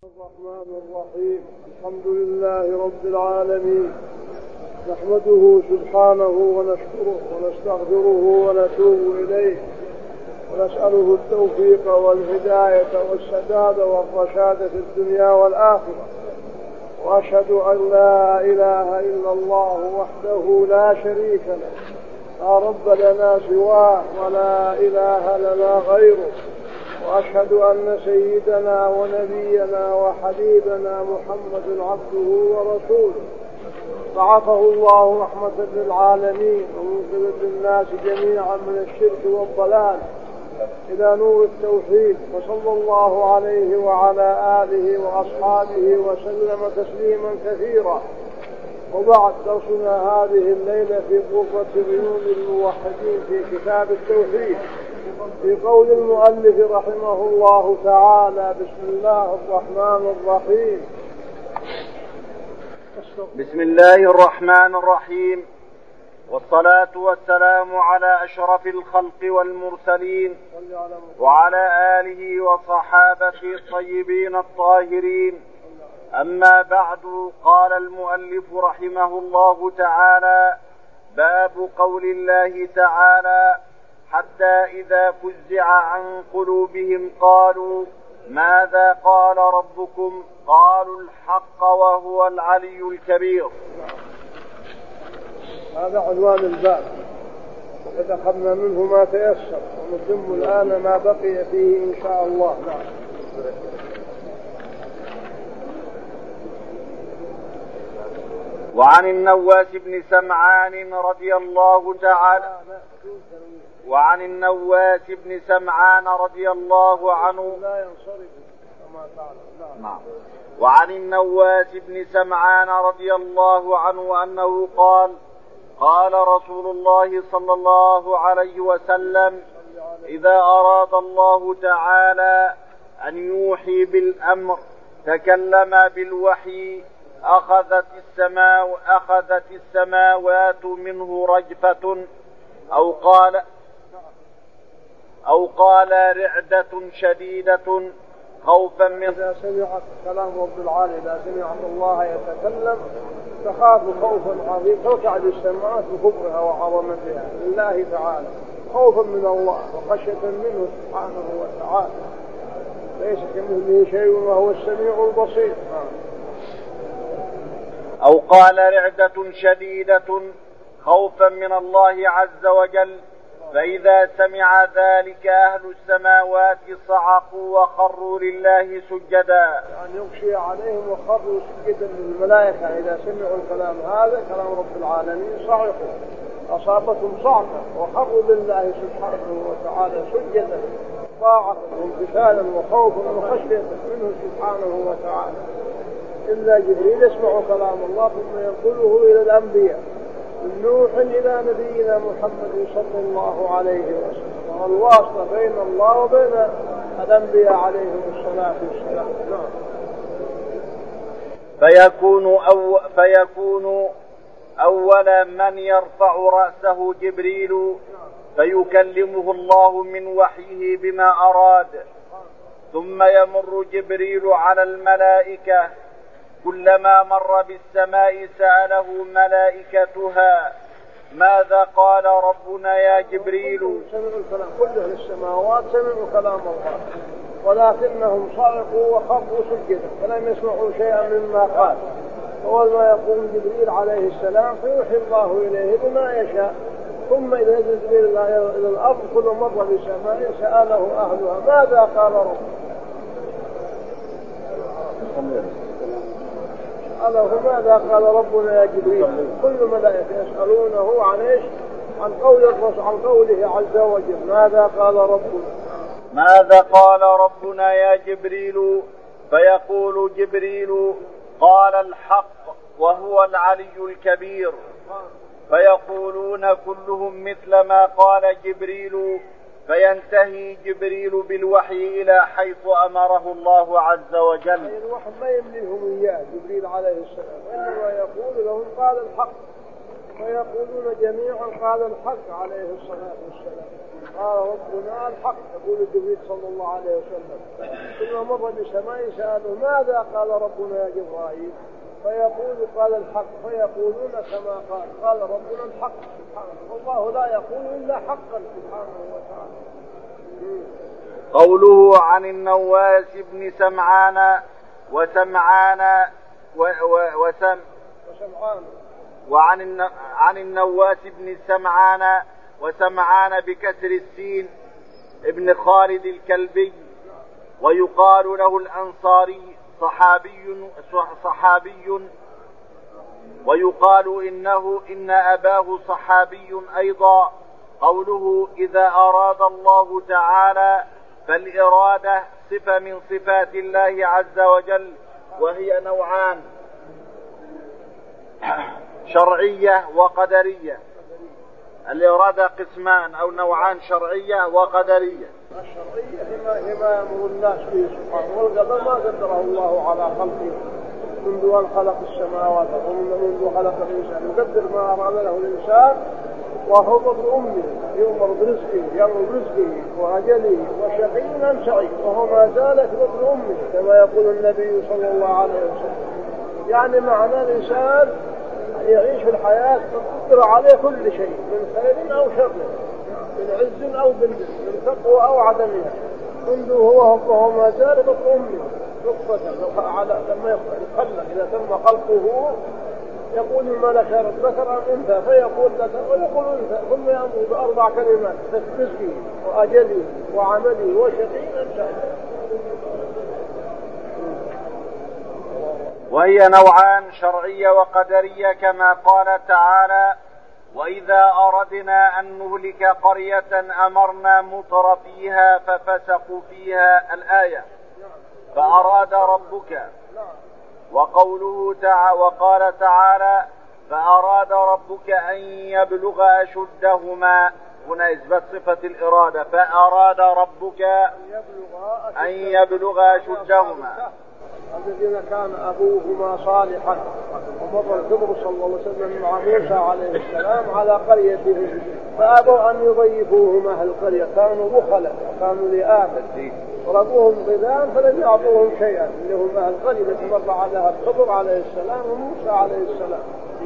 الرحمن الرحيم. الحمد لله رب العالمين، نحمده سبحانه ونشكره ونستغفره ونتوب إليه ونسأله التوفيق والهداية والسداد والرشاد في الدنيا والآخرة، وأشهد أن لا إله إلا الله وحده لا شريك له، لا رب لنا سواه ولا إله لنا غيره، وأشهد أن سيدنا ونبينا وحبيبنا محمد عبده ورسوله بعثه الله رحمة للعالمين ومنقذا للناس جميعا من الشرك والضلال إلى نور التوحيد، وصلى الله عليه وعلى آله وأصحابه وسلم تسليما كثيرا. وبعد، درسنا هذه الليلة في غرفة عيون الموحدين في كتاب التوحيد، في قول المؤلف رحمه الله تعالى: بسم الله الرحمن الرحيم. بسم الله الرحمن الرحيم، والصلاة والسلام على أشرف الخلق والمرسلين وعلى آله وصحابته الطيبين الطاهرين. أما بعد، قال المؤلف رحمه الله تعالى: باب قول الله تعالى: حتى إذا فزع عن قلوبهم قالوا ماذا قال ربكم؟ قالوا الحق وهو العلي الكبير. هذا عنوان الباب، وقد أخذنا منه ما تيسر، ونتم الآن ما بقي فيه إن شاء الله. وعن النواس بن سمعان رضي الله تعالى وعن النواس بن سمعان رضي الله عنه وعن النواس بن سمعان رضي الله عنه أنه قال: قال رسول الله صلى الله عليه وسلم: إذا أراد الله تعالى أن يوحي بالأمر تكلم بالوحي أخذت السماوات منه رجفة، أو قال رعدة شديدة خوفا من. إذا سمعت كلام رب العالمين، إذا سمعت الله يتكلم تخاف خوفا عظيما، تركعد السماوات بكبرها وعظمتها لله تعالى، خوفا من الله وخشية منه سبحانه وتعالى، ليس كمثله شيء وهو السميع البصير. أو قال رعدة شديدة خوفا من الله عز وجل، فإذا سمع ذلك أهل السماوات صعقوا وخروا لله سجدا. يعني يغشي عليهم وخروا سجدا للملائكة إذا سمعوا الكلام هذا كلام رب العالمين، صعقوا، أصابتهم صعقة وخروا لله سبحانه وتعالى سجدا طاعة وامتثالا وخوفا وخشية منه سبحانه وتعالى. إلا جبريل يسمع كلام الله ثم ينقله إلى الأنبياء، من نوح إلى نبينا محمد صلى الله عليه وسلم، والواسطة بين الله وبين الأنبياء عليهم الصلاة والسلام. فيكون أول من يرفع رأسه جبريل فيكلمه الله من وحيه بما أراد، ثم يمر جبريل على الملائكة، كلما مر بالسماء سأله ملائكتها: ماذا قال ربنا يا جبريل؟ سمعوا الكلام، كل أهل السماوات سمعوا كلام الله، ولكنهم صعقوا وخروا سجدا فلم يسمعوا شيئا مما قال. أول ما يقوم جبريل عليه السلام فيوحي الله إليه بما يشاء، ثم إذا نزل جبريل إلى الأرض كل مرة بسماء سأله أهلها: ماذا قال ربنا؟ ماذا قال ربنا يا جبريل؟ كل ملائكة يسألونه عن إيش؟ عن قول الرسول، عن قوله عز وجل: ماذا قال ربنا؟ ماذا قال ربنا يا جبريل؟ فيقول جبريل: قال الحق وهو العلي الكبير. فيقولون كلهم مثل ما قال جبريل، فينتهي جبريل بالوحي إلى حيث أمره الله عز وجل. الوحي ما يمليهم إياه جبريل عليه السلام، إنما يقول لهم: قال الحق فيقولون جميعا قال الحق عليه الصلاة والسلام. قال ربنا الحق، يقول جبريل صلى الله عليه وسلم. ثم مر بسماء سأله ماذا قال ربنا يا جبرائيل؟ فيقول قال الحق، فيقولون كما قال ربنا الحق سبحانه. والله لا يقول إلا حقا سبحانه وتعالى. قوله عن النواس بن سمعان وعن النواس بن سمعان وسمعان بكسر السين ابن خالد الكلبي، ويقال له الأنصاري صحابي، ويقال إن أباه صحابي أيضا. قوله إذا أراد الله تعالى، فالإرادة صفة من صفات الله عز وجل، وهي نوعان: شرعية وقدرية. الإرادة قسمان أو نوعان: شرعية وقدرية. الشرعية ما يأمر الناس به سبحانه، والقدر ما قدره الله على خلقه منذ أن خلق السماوات ومنذ خلق الإنسان، يقدر ما أراد له الإنسان، وهو ابن أمه يؤمر برزقه وأجله وشقي أم سعيد، وهو ما زالت ابن أمه كما يقول النبي صلى الله عليه وسلم. يعني معنى الإنسان يعيش في الحياة تقدر عليه كل شيء من خير أو شر، من عز أو ذل، من تقوى أو عدمها، منذ هو ما زال ابن أمه نطفة. لما يخلق إذا تم خلقه يقول الملك ذكر أم أنثى، فيقول ذكر ويقول أنثى، ثم يأمر بأربع كلمات: رزقه وأجله وعمله وشقي أم سعيد. وهي نوعان: شرعية وقدرية، كما قال تعالى: وإذا أردنا أن نهلك قرية أمرنا مطر فيها ففسقوا فيها. الآية. فأراد ربك. وقوله تعالى: وقال تعالى: فأراد ربك أن يبلغ أشدهما. هنا إثبات صفة الإرادة. فأراد ربك أن يبلغ أشدهما. الذين كان أبوهما صالحا، ومر الخضر صلى الله عليه وسلم مع موسى عليه السلام على قريته، فأبوا أن يضيفوهم أهل القرية، كانوا بخلا وكانوا لآفة، ضربوهم غذاء فلم يعطوهم شيئا، اللي هم أهل القرية التي مر عليها الخضر عليه السلام وموسى عليه السلام.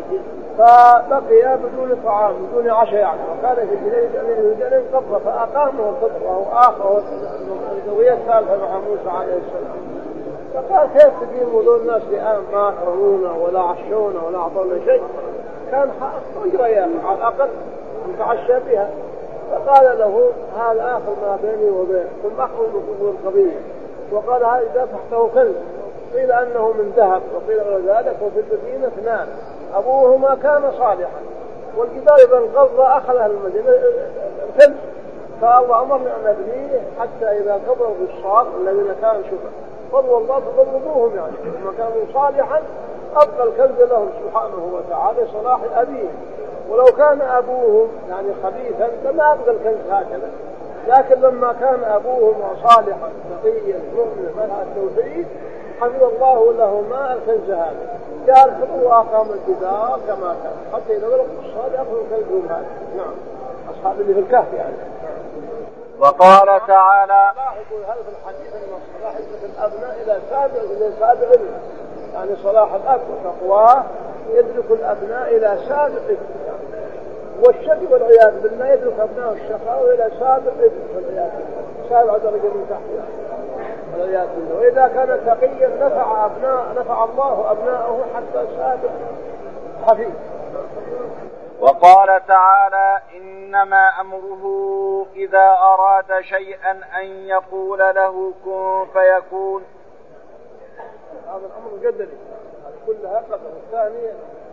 فبقي بدون طعام بدون عشاء يعني، وكان في الليل أن يهدن قبضة، فأقامه الخضر وهو آخر الزوية الثالثة مع موسى عليه السلام. فقال كيف تقيموا ذول الناس الآن ما أكرمونا ولا عشونا ولا أعطونا شيء؟ كان أجرى يا أخي على الأقل نتعشى بها. فقال له هذا آخر ما بيني وبين، ثم أخذوا من القضية. وقال هذا إذا تحته كنز، قيل أنه من ذهب وقيل غير ذلك، وفي المدينة اثنان أبوهما كان صالحا، والجدار إذا انقض أخذها المدينة الكنز، فالله أمرنا أن نبنيه حتى إذا كبروا بالصاد الذين كانوا شفا فضل الله تضربوهم، يعني لما كانوا صالحا أبقى الكنز لهم سبحانه وتعالى صلاح أبيه. ولو كان أبوهم يعني خبيثا لما أبقى الكنز هكذا، لكن لما كان أبوهم صالحا تقيا مؤمنا منها التوحيد حفظ الله لهما الكنز هذا، جاء الخطوة وأقام الجدار كما كان حتى إذا بلغوا الصاد أخذوا كنزهم هذا. نعم، أصحاب اللي في الكهف يعني. وقال تعالى: يقول هذا في الحديث أن الصلاح يدرك الأبناء إلى سابع علم، يعني صلاح الأب وتقواه يدرك الأبناء إلى سابع علم، والشقي والعياذ بالله يدرك أبناء الشقاء إلى سابع علم والعياذ بالله، سابع درجة من تحت والعياذ بالله. وإذا كان تقيا نفع الله أبناءه حتى سابع حفيظ. وقال تعالى: إنما أمره إذا أراد شيئا أن يقول له كن فيكون. هذا الأمر قدري كلها قدر. الثانية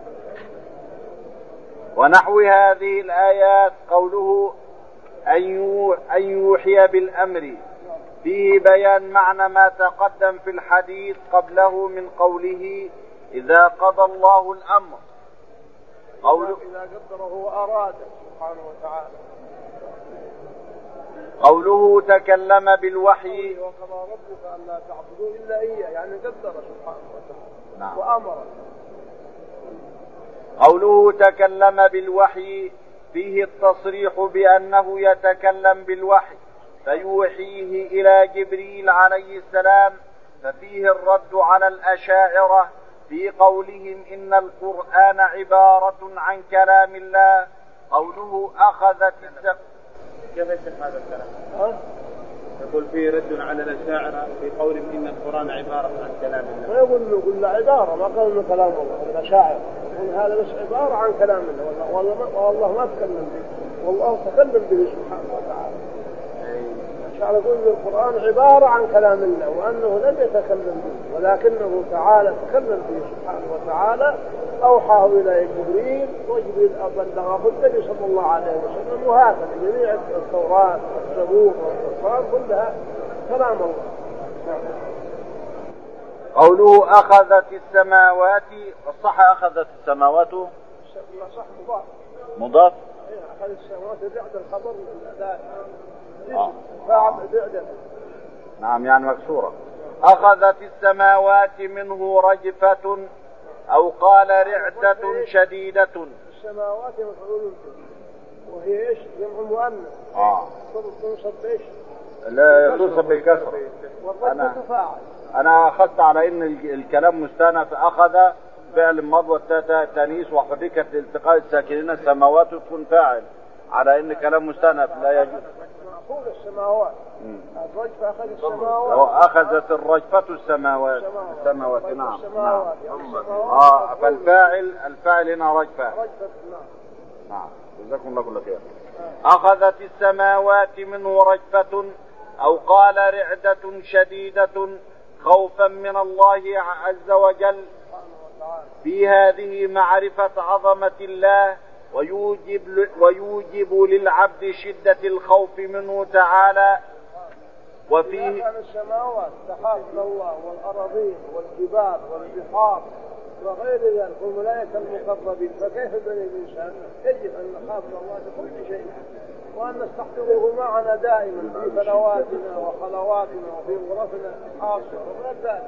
ونحو هذه الآيات قوله أن يوحي بالأمر، فيه بيان معنى ما تقدم في الحديث قبله من قوله إذا قضى الله الأمر. إذا قدره وأراد سبحانه وتعالى. قوله تكلم بالوحي، وقضى ربك أن لا تعبدوا إلا إياه، يعني قدر سبحانه وتعالى. نعم. وأمر. قوله تكلم بالوحي فيه التصريح بأنه يتكلم بالوحي فيوحيه إلى جبريل عليه السلام، ففيه الرد على الأشاعرة في قولهم إن القرآن عبارة عن كلام الله. قوله أخذت كيف يصح هذا الكلام؟ يقول فيه رد على الأشاعرة في قولهم إن القرآن عبارة عن كلام الله. ما يقول له عبارة، ما قال إنه كلام الله. الأشاعرة يقول هذا بس عبارة عن كلام الله، والله ما تكلم به، والله تكلم به سبحانه وتعالى. الأشاعرة يقول إن القرآن عبارة عن كلام الله وأنه لم يتكلم به، ولكنه تعالى تكلم به سبحانه وتعالى، أوحاه إلى جبريل وجبريل بلغه النبي صلى الله عليه وسلم، وهكذا جميع التوراة والزبور والقرآن كلها كلام الله. قوله أخذت السماوات، الصح أخذت السماوات صح مضاف. أخذ السماوات بعد الخبر فاعل بعد. نعم يعني مكسورة. أخذت السماوات منه رجفة أو قال رعدة شديدة. السماوات مفعول وهي إيش؟ جمع مؤنث. تنصب إيش؟ لا تنصب بالكسر. أنا أخذت على إن الكلام مستأنف، أخذ فعل ماضي والتاء تانيث وحركت التقاء الساكنين السماوات تكون فاعل، على إن كلام مستأنف لا يجوز. مأخوذ السماوات. الرجفة أخذ السماوات. أخذت الرجفة السماوات. نعم. فالفاعل هنا رجفة. نعم. جزاكم الله كل خير. أخذت السماوات منه رجفة أو قال رعدة شديدة خوفا من الله عز وجل. في هذه معرفة عظمة الله ويوجب للعبد شدة الخوف منه تعالى. وفيه السماوات تخاف من الله والأراضين والجبال والبحار وغير ذلك والملائكة المقربين، فكيف بني الإنسان؟ يجب أن نخاف من الله بكل شيء، وأن نستحضره معنا دائما في فلواتنا وخلواتنا وفي غرفنا الخاصة وغير ذلك.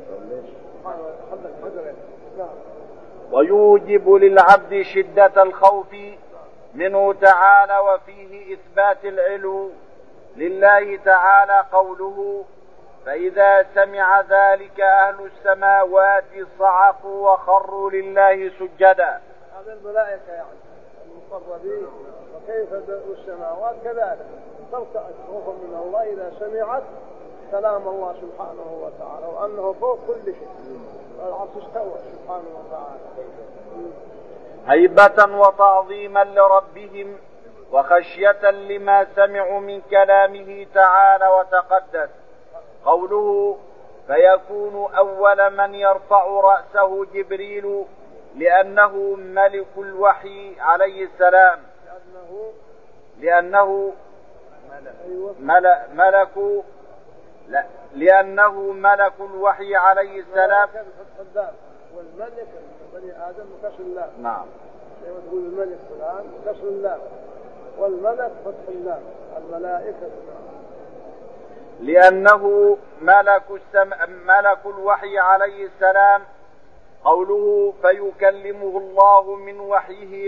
ويوجب للعبد شدة الخوف منه تعالى. وفيه إثبات العلو لله تعالى. قوله فإذا سمع ذلك أهل السماوات صعقوا وخروا لله سجدا. هذا الملائكة يعني المقربين. وكيف السماوات كذلك ترتعد خوفا من الله إذا سمعت كلام الله سبحانه وتعالى، وأنه فوق كل شيء، والعرش استوى سبحانه وتعالى. هيبة وتعظيما لربهم وخشية لما سمعوا من كلامه تعالى وتقدس. قوله فيكون أول من يرفع رأسه جبريل لأنه ملك الوحي عليه السلام. لأنه ملك الوحي عليه السلام. والملك بني آدم كسر اللام. نعم. لما تقول الملك الآن كسر اللام، والملك فتح اللام. الملائكة لأنه ملك الوحي عليه السلام. قوله فيكلمه الله من وحيه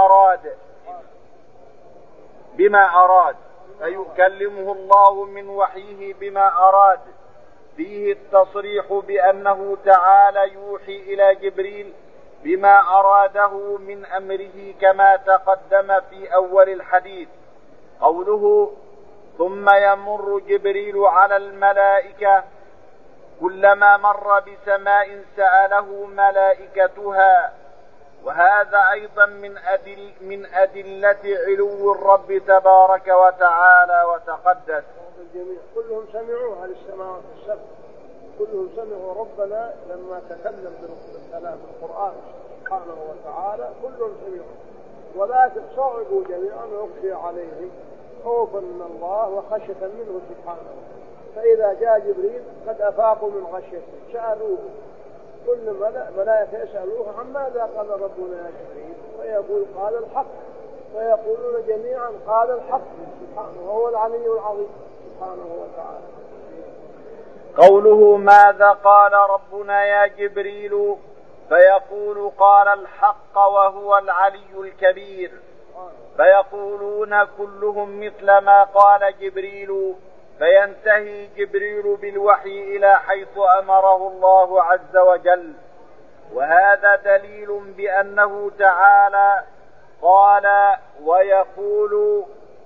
بما أراد. فيكلمه الله من وحيه بما أراد. فيه التصريح بأنه تعالى يوحي إلى جبريل بما أراده من أمره كما تقدم في أول الحديث. قوله ثم يمر جبريل على الملائكة كلما مر بسماء سأله ملائكتها. وهذا أيضا من أدلة علو الرب تبارك وتعالى وتقدس. الجميع كلهم سمعوا على السماوات السبع، كلهم سمعوا ربنا لما تكلم بالكلام القرآن سبحانه وتعالى، كلهم سمعوا، ولكن صعبوا جميعا ويخشى عليهم خوفا من الله وخشية منه سبحانه. فإذا جاء جبريل قد أفاقوا من خشيته سألوه، كل ملائكة يسألوه عن ماذا قال ربنا يا جبريل، ويقول قال الحق، ويقولون جميعا قال الحق سبحانه، وهو العلي العظيم سبحانه وتعالى. قوله ماذا قال ربنا يا جبريل فيقول قال الحق وهو العلي الكبير، فيقولون كلهم مثل ما قال جبريل، فينتهي جبريل بالوحي إلى حيث أمره الله عز وجل. وهذا دليل بأنه تعالى قال ويقول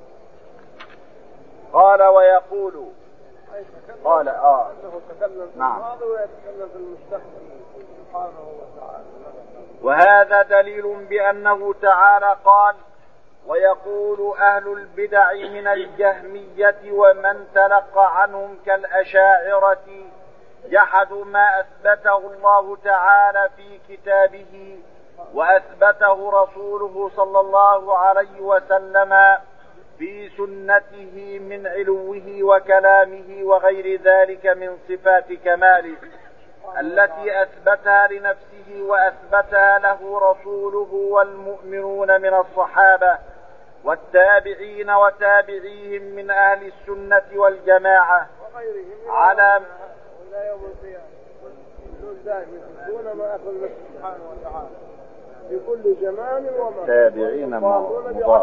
أنه تكلم في الماضي ويتكلم في المستقبل سبحانه وتعالى. وهذا دليل بأنه تعالى قال ويقول أهل البدع من الجهمية ومن تلقى عنهم كالأشاعرة جحدوا ما أثبته الله تعالى في كتابه وأثبته رسوله صلى الله عليه وسلم في سنته من علوه وكلامه وغير ذلك من صفات كماله التي أثبتها لنفسه وأثبتها له رسوله والمؤمنون من الصحابة والتابعين وتابعيهم من أهل السنة والجماعة على إلى يوم القيامة دون ما أخذ الله سبحانه وتعالى في كل زمان وما تابعين مضاف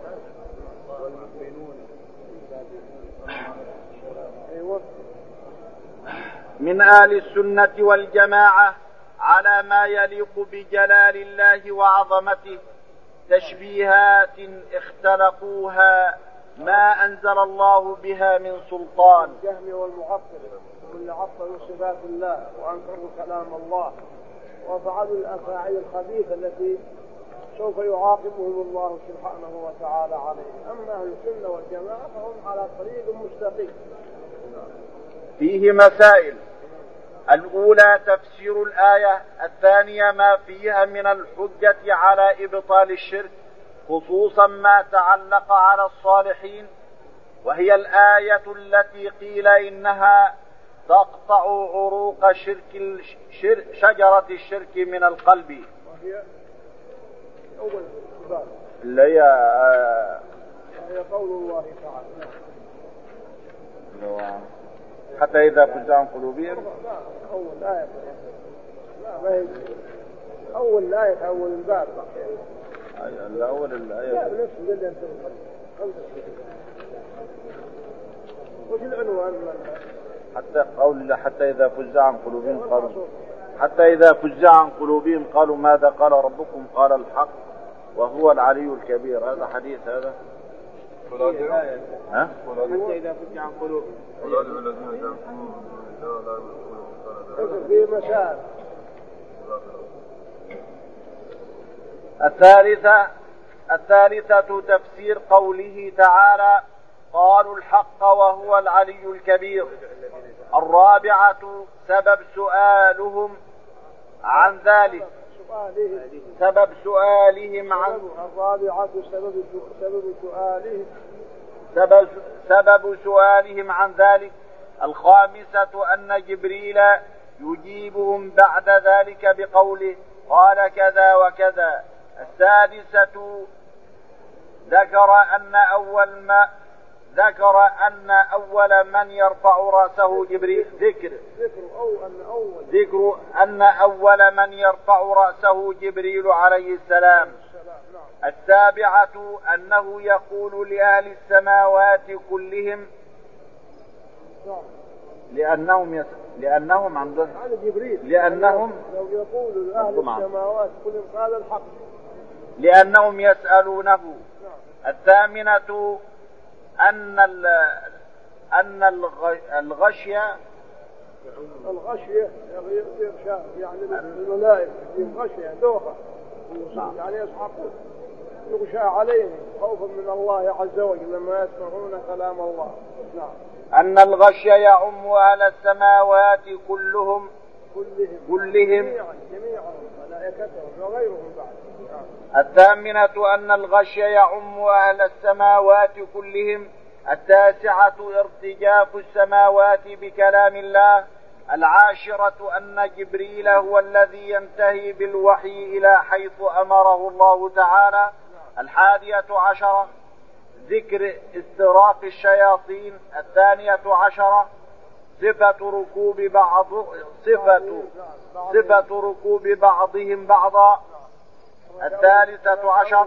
من أهل السنة والجماعة على ما يليق بجلال الله وعظمته تشبيهات اختلقوها ما أنزل الله بها من سلطان. الجهم والمعطل واللي عطلوا صفات الله وأنكروا كلام الله وفعلوا الأفاعيل الخبيثة التي سوف يعاقبهم الله سبحانه وتعالى عليه. أما أهل السنة والجماعة فهم على طريق مستقيم. فيه مسائل: الأولى تفسير الآية، الثانية ما فيها من الحجة على إبطال الشرك خصوصا ما تعلق على الصالحين، وهي الآية التي قيل إنها تقطع عروق شجرة الشرك من القلب، وهي أول باب اللي هي قول الله تعالى حتى إذا فزع عن قلوبهم. أول آية ما هي أول آية أول الباب الأول الآية لا بنفس اللي أنت وش العنوان حتى قول حتى إذا فزع عن قلوبهم قالوا حتى إذا فزع عن قلوبهم قالوا ماذا قال ربكم؟ قال الحق وهو العلي الكبير. هذا حديث هذا ها؟ حتى إذا فزع عن قلوبهم في مسائل. الثالثة تفسير قوله تعالى قالوا الحق وهو العلي الكبير. الرابعة سبب سؤالهم عن ذلك سبب سؤالهم عن الرابعة سبب سؤالهم عن ذلك. الخامسة أن جبريل يجيبهم بعد ذلك بقوله قال كذا وكذا. السادسة ذكر أن أول من يرفع رأسه جبريل ذكر أن أول من يرفع رأسه جبريل عليه السلام. السابعة أنه يقول لأهل السماوات كلهم لأنهم لو يقول لأهل السماوات كلهم قال الحق لأنهم يسألونه. الثامنة أن الغشية يعني الملائكة في غشية دوخة يعني يسحقون يغشى عليهم خوفا من الله عز وجل لما يسمعون كلام الله. نعم. أن الغشي يعم أهل السماوات كلهم جميعا ملائكتهم وغيرهم بعد. الثامنة أن الغشي يعم أهل السماوات كلهم. التاسعة ارتجاف السماوات بكلام الله. العاشرة أن جبريل هو الذي ينتهي بالوحي إلى حيث أمره الله تعالى. 11 ذكر استراق الشياطين. 12 صفة ركوب بعضهم بعضا. الثالثة عشر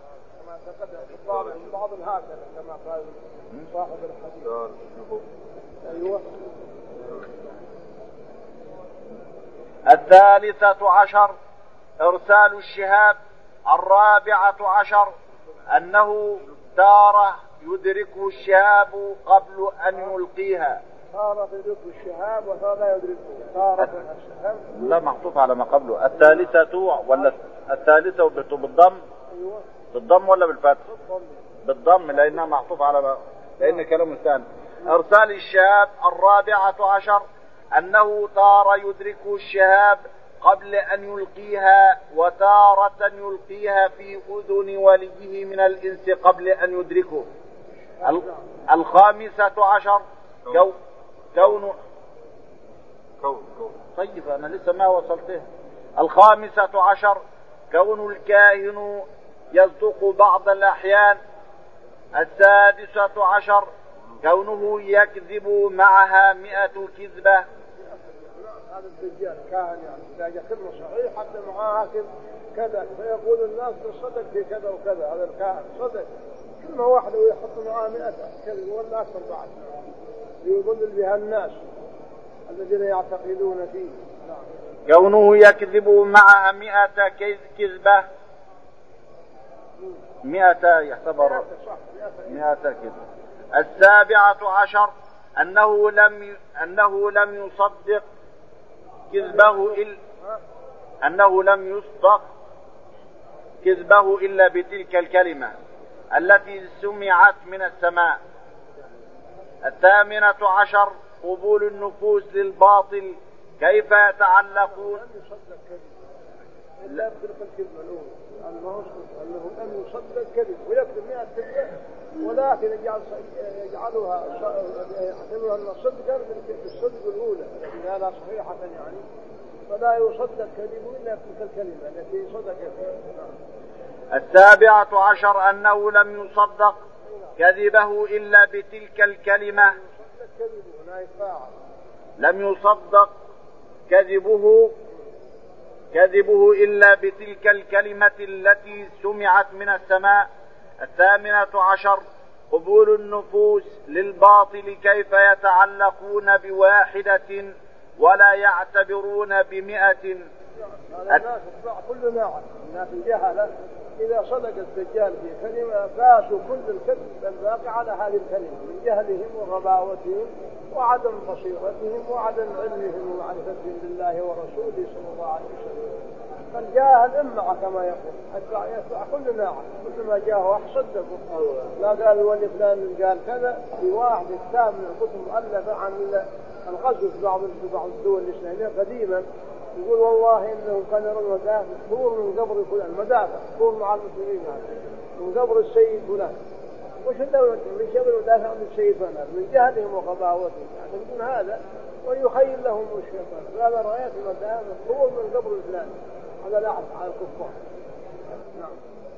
بعض هكذا كما قال صاحب الحديث. أيوة. الثالثة عشر إرسال الشهاب. الرابعة عشر أنه تارة يدركه الشهاب قبل أن يلقيها. تارة يدركه الشهاب وتارة يدركه تارة الشهاب. لا، محطوط على ما قبله. الثالثة ولا الثالثة بالضم؟ أيوة. بالضم ولا بالفتح؟ بالضم لأنها محطوط على ما، لأن كلامه ثاني. إرسال الشهاب. الرابعة عشر أنه تارة يدركه الشهاب قبل أن يلقيها، وتارة يلقيها في أذن وليه من الإنس قبل أن يدركه. الخامسة عشر كون طيب أنا لسه ما وصلته. الخامسة عشر كون الكاهن يصدق بعض الأحيان. السادسة عشر كونه يكذب معها 100 كذبة. هذا الدجال كاهن يعني إذا كلمة صحيح حتى معاه كذا فيقول الناس صدق في كذا وكذا. هذا الكاهن صدق كلمة واحدة ويحط معاه 100 كذب ولا أكثر بعد، ليضلل بها الناس الذين يعتقدون فيه. كونه يكذب معها 100 كذبة. 100 يعتبر 100 كذبة. السابعة عشر أنه لم يصدق كذبه إلا بتلك الكلمة التي سمعت من السماء. الثامنة عشر قبول النفوس للباطل. كيف يتعلقون؟ إلا بتلك الكلمة الأولى أنه لم يصدق كذب ويكتب 100 كذبة، ولكن يجعلها يعتبرها صدقا بالصدق الأولى التي كانت صحيحة يعني، فلا يصدق كذب إلا بتلك الكلمة التي صدق فيها. السابعة عشر أنه لم يصدق كذبه إلا بتلك الكلمة. لم يصدق كذبه إلا بتلك الكلمة التي سمعت من السماء. الثامنة عشر قبول النفوس للباطل. كيف يتعلقون بواحدة ولا يعتبرون ب100؟ الناس كل ناعم الناس الجهلة إذا صدق الدجال في كلمة باسوا كل الكذب الباقي على هذه الكلمة من جهلهم وغباوتهم وعدم بصيرتهم وعدم علمهم ومعرفتهم بالله ورسوله صلى الله عليه وسلم. فالجاهل امع كما يقول يتبع كل ناعم، كل ما جاءه صدقه. لا قال ولي فلان قال كذا. في واحد كتاب من الكتب مؤلفة عن الغزو في بعض الدول الإسلامية قديما، يقول والله إنهم كانوا يرون مدافع من قبر فلان، مدافع تكون مع المسلمين من قبر السيد فلان. وش الدولة من شغل مدافع عن السيد فلان من جهلهم وغباوتهم يعتقدون هذا ويخيل لهم الشيطان. قال رأيت المدافع تكون من قبر فلان، هذا لا على الكفار. نعم.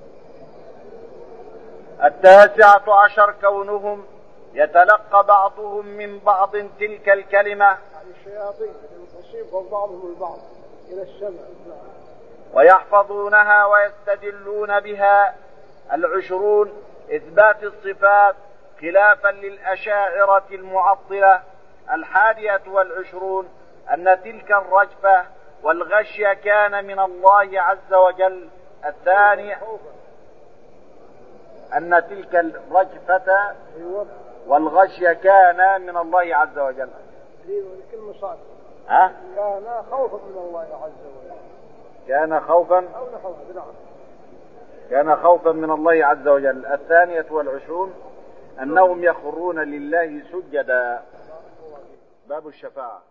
التاسعة عشر كونهم يتلقى بعضهم من بعض تلك الكلمة. يعني الشياطين تصيبهم بعضهم البعض إلى السماء. ويحفظونها ويستدلون بها. 20 إثبات الصفات خلافا للأشاعرة المعطلة. 21 أن تلك الرجفة والغشية كان من الله عز وجل. الثانية أن تلك الرجفة والغشية كان من الله عز وجل. كلمة صادقة. كان خوفا من الله عز وجل. كان خوفا من الله عز وجل. 22 أنهم يخرون لله سجدا. باب الشفاعة.